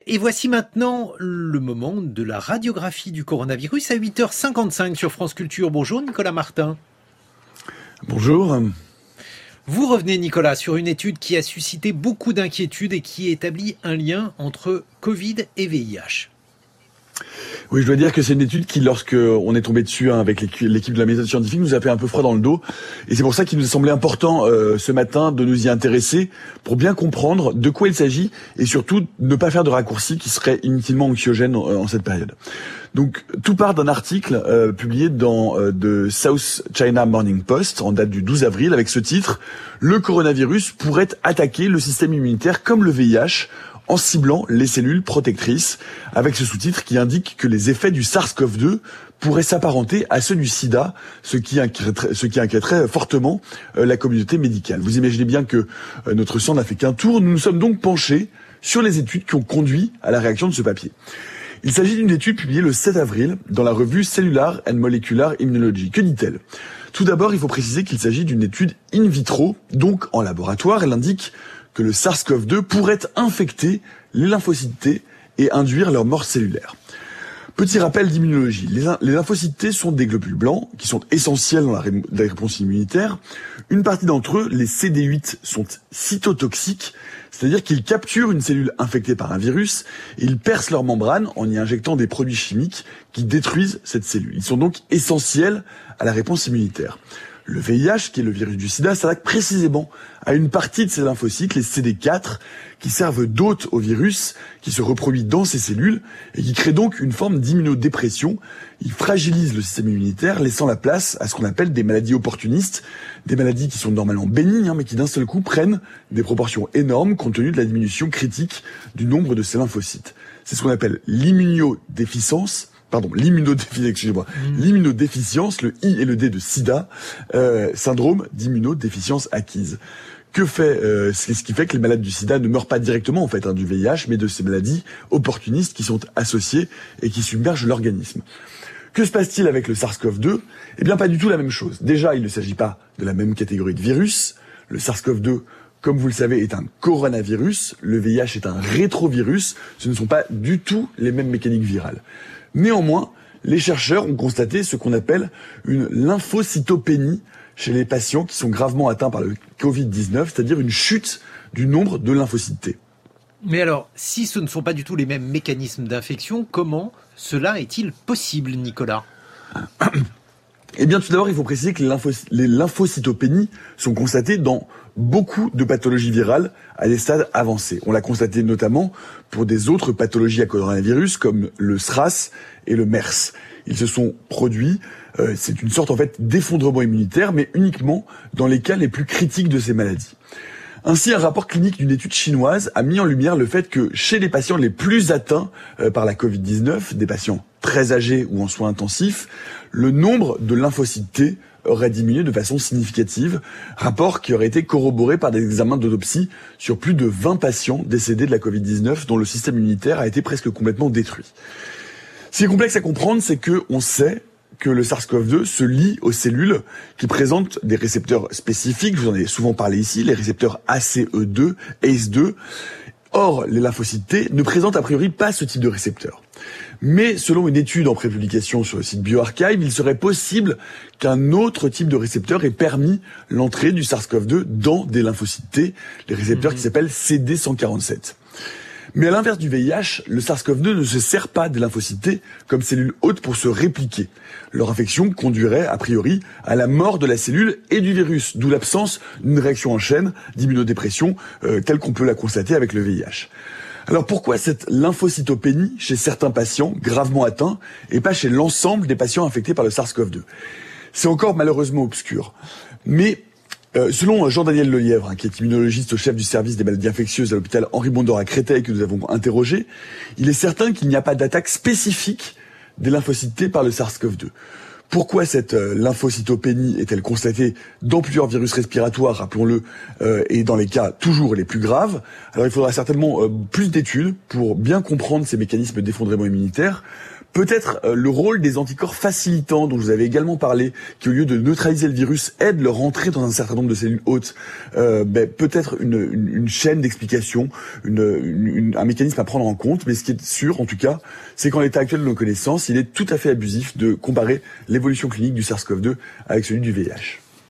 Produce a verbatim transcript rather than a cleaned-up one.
Et voici maintenant le moment de la radiographie du coronavirus à huit heures cinquante-cinq sur France Culture. Bonjour Nicolas Martin. Bonjour. Vous revenez Nicolas sur une étude qui a suscité beaucoup d'inquiétudes et qui établit un lien entre Covid et V I H. Oui, je dois dire que c'est une étude qui, lorsque on est tombé dessus hein, avec l'équipe de la méthode scientifique, nous a fait un peu froid dans le dos. Et c'est pour ça qu'il nous a semblé important euh, ce matin de nous y intéresser pour bien comprendre de quoi il s'agit et surtout ne pas faire de raccourcis qui seraient inutilement anxiogènes en, en cette période. Donc, tout part d'un article euh, publié dans euh, The South China Morning Post en date du douze avril avec ce titre « Le coronavirus pourrait attaquer le système immunitaire comme le V I H ». En ciblant les cellules protectrices, avec ce sous-titre qui indique que les effets du SARS-CoV deux pourraient s'apparenter à ceux du sida, ce qui inquiéterait, ce qui inquiéterait fortement euh, la communauté médicale. Vous imaginez bien que euh, notre sang n'a fait qu'un tour. Nous nous sommes donc penchés sur les études qui ont conduit à la réaction de ce papier. Il s'agit d'une étude publiée le sept avril dans la revue Cellular and Molecular Immunology. Que dit-elle ? Tout d'abord, il faut préciser qu'il s'agit d'une étude in vitro, donc en laboratoire. Elle indique que le SARS-CoV deux pourrait infecter les lymphocytes T et induire leur mort cellulaire. Petit rappel d'immunologie. Les, les lymphocytes T sont des globules blancs qui sont essentiels dans la, ré la réponse immunitaire. Une partie d'entre eux, les C D huit, sont cytotoxiques, c'est-à-dire qu'ils capturent une cellule infectée par un virus et ils percent leur membrane en y injectant des produits chimiques qui détruisent cette cellule. Ils sont donc essentiels à la réponse immunitaire. Le V I H, qui est le virus du sida, s'attaque précisément à une partie de ces lymphocytes, les C D quatre, qui servent d'hôtes au virus, qui se reproduit dans ces cellules et qui crée donc une forme d'immunodépression. Il fragilise le système immunitaire, laissant la place à ce qu'on appelle des maladies opportunistes, des maladies qui sont normalement bénignes, hein, mais qui d'un seul coup prennent des proportions énormes compte tenu de la diminution critique du nombre de ces lymphocytes. C'est ce qu'on appelle l'immunodéficience. Pardon, l'immunodéficience, excusez-moi, mmh. l'immunodéficience, le I et le D de sida, euh, syndrome d'immunodéficience acquise. Que fait, euh, c'est ce qui fait que les malades du sida ne meurent pas directement en fait hein, du V I H, mais de ces maladies opportunistes qui sont associées et qui submergent l'organisme. Que se passe-t-il avec le SARS-CoV deux ? Eh bien, pas du tout la même chose. Déjà, il ne s'agit pas de la même catégorie de virus. Le SARS-CoV deux, comme vous le savez, est un coronavirus. Le V I H est un rétrovirus. Ce ne sont pas du tout les mêmes mécaniques virales. Néanmoins, les chercheurs ont constaté ce qu'on appelle une lymphocytopénie chez les patients qui sont gravement atteints par le Covid dix-neuf, c'est-à-dire une chute du nombre de lymphocytes T. Mais alors, si ce ne sont pas du tout les mêmes mécanismes d'infection, comment cela est-il possible, Nicolas ? Eh bien, tout d'abord, il faut préciser que les, lymphocy- les lymphocytopénies sont constatées dans beaucoup de pathologies virales à des stades avancés. On l'a constaté notamment pour des autres pathologies à coronavirus comme le SRAS et le MERS. Ils se sont produits, euh, c'est une sorte en fait d'effondrement immunitaire, mais uniquement dans les cas les plus critiques de ces maladies. Ainsi, un rapport clinique d'une étude chinoise a mis en lumière le fait que chez les patients les plus atteints euh, par la Covid dix-neuf, des patients très âgés ou en soins intensifs, le nombre de lymphocytes T aurait diminué de façon significative, rapport qui aurait été corroboré par des examens d'autopsie sur plus de vingt patients décédés de la Covid dix-neuf dont le système immunitaire a été presque complètement détruit. Ce qui est complexe à comprendre, c'est que on sait que le SARS-CoV deux se lie aux cellules qui présentent des récepteurs spécifiques. Je vous en ai souvent parlé ici, les récepteurs A C E deux, A C E deux. Or, les lymphocytes T ne présentent a priori pas ce type de récepteur. Mais selon une étude en prépublication sur le site BioArchive, il serait possible qu'un autre type de récepteur ait permis l'entrée du SARS-CoV deux dans des lymphocytes T, les récepteurs mmh. qui s'appellent C D cent quarante-sept. Mais à l'inverse du V I H, le SARS-CoV deux ne se sert pas des lymphocytes T comme cellules hôtes pour se répliquer. Leur infection conduirait, a priori, à la mort de la cellule et du virus, d'où l'absence d'une réaction en chaîne d'immunodépression euh, telle qu'on peut la constater avec le V I H. Alors pourquoi cette lymphocytopénie chez certains patients gravement atteints et pas chez l'ensemble des patients infectés par le SARS-CoV deux ? C'est encore malheureusement obscur. Mais Euh, selon Jean-Daniel Lelièvre, hein, qui est immunologiste au chef du service des maladies infectieuses à l'hôpital Henri Mondor à Créteil, que nous avons interrogé, il est certain qu'il n'y a pas d'attaque spécifique des lymphocytes T par le SARS-CoV deux. Pourquoi cette euh, lymphocytopénie est-elle constatée dans plusieurs virus respiratoires, rappelons-le, euh, et dans les cas toujours les plus graves ? Alors il faudra certainement euh, plus d'études pour bien comprendre ces mécanismes d'effondrement immunitaire. Peut-être euh, le rôle des anticorps facilitants dont je vous avez également parlé, qui au lieu de neutraliser le virus, aident leur entrée dans un certain nombre de cellules hôtes. Euh, ben, peut-être une, une, une chaîne d'explication, une, une, une, un mécanisme à prendre en compte. Mais ce qui est sûr, en tout cas, c'est qu'en l'état actuel de nos connaissances, il est tout à fait abusif de comparer l'évolution clinique du SARS-CoV deux avec celui du V I H.